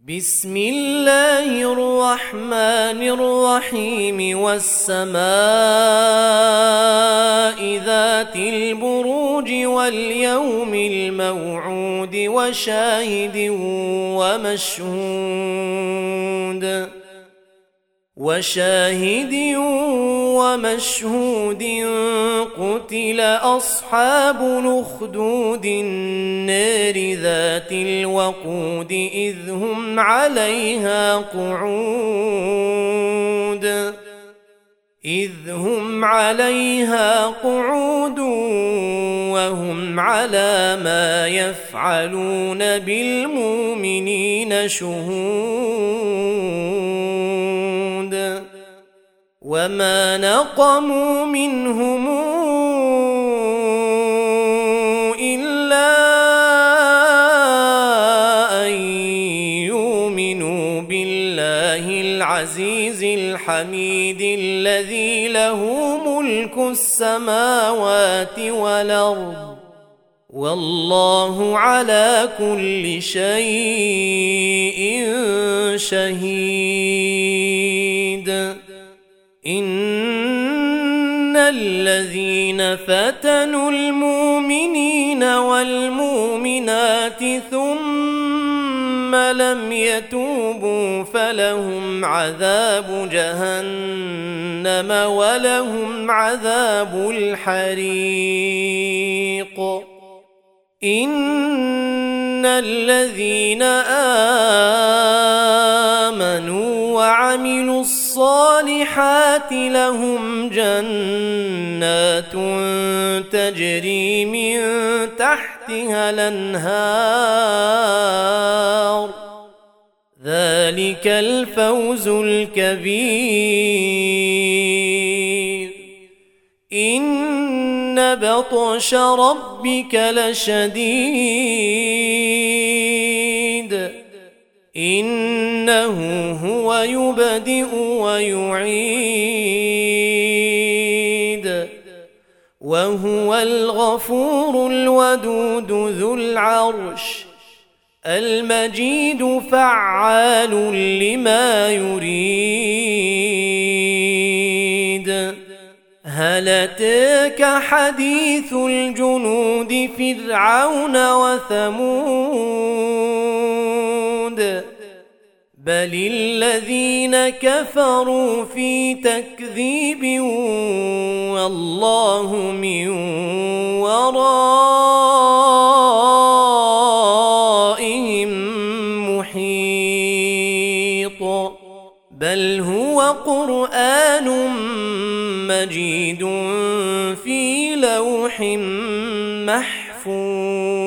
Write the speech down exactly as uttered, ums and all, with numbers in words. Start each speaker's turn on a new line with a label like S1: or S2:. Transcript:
S1: بسم الله الرحمن الرحيم والسماء ذات البروج واليوم الموعود وشاهد ومشهود وشاهد ومشهود قتل أصحاب الأخدود النار ذات الوقود إذ هم عليها قعود إذ هم عليها قعود وهم على ما يفعلون بالمؤمنين شهود وما نقموا منهم إلا أن يؤمنوا بالله العزيز الحميد الذي له ملك السماوات والأرض والله على كل شيء شهيد. إن الذين فتنوا المؤمنين والمؤمنات ثم لم يتوبوا فلهم عذاب جهنم ولهم عذاب الحريق. إن الذين آمنوا وعملوا الصالحات لهم جنات تجري من تحتها الأنهار ذلك الفوز الكبير. إن بطش ربك لشديد إنه هو يبدئ ويعيد وهو الغفور الودود ذو العرش المجيد فعال لما يريد. هل أتاك حديث الجنود فرعون وثمود بل الذين كفروا في تكذيب والله من ورائهم محيط. بل هو قرآن مجيد في لوح محفوظ.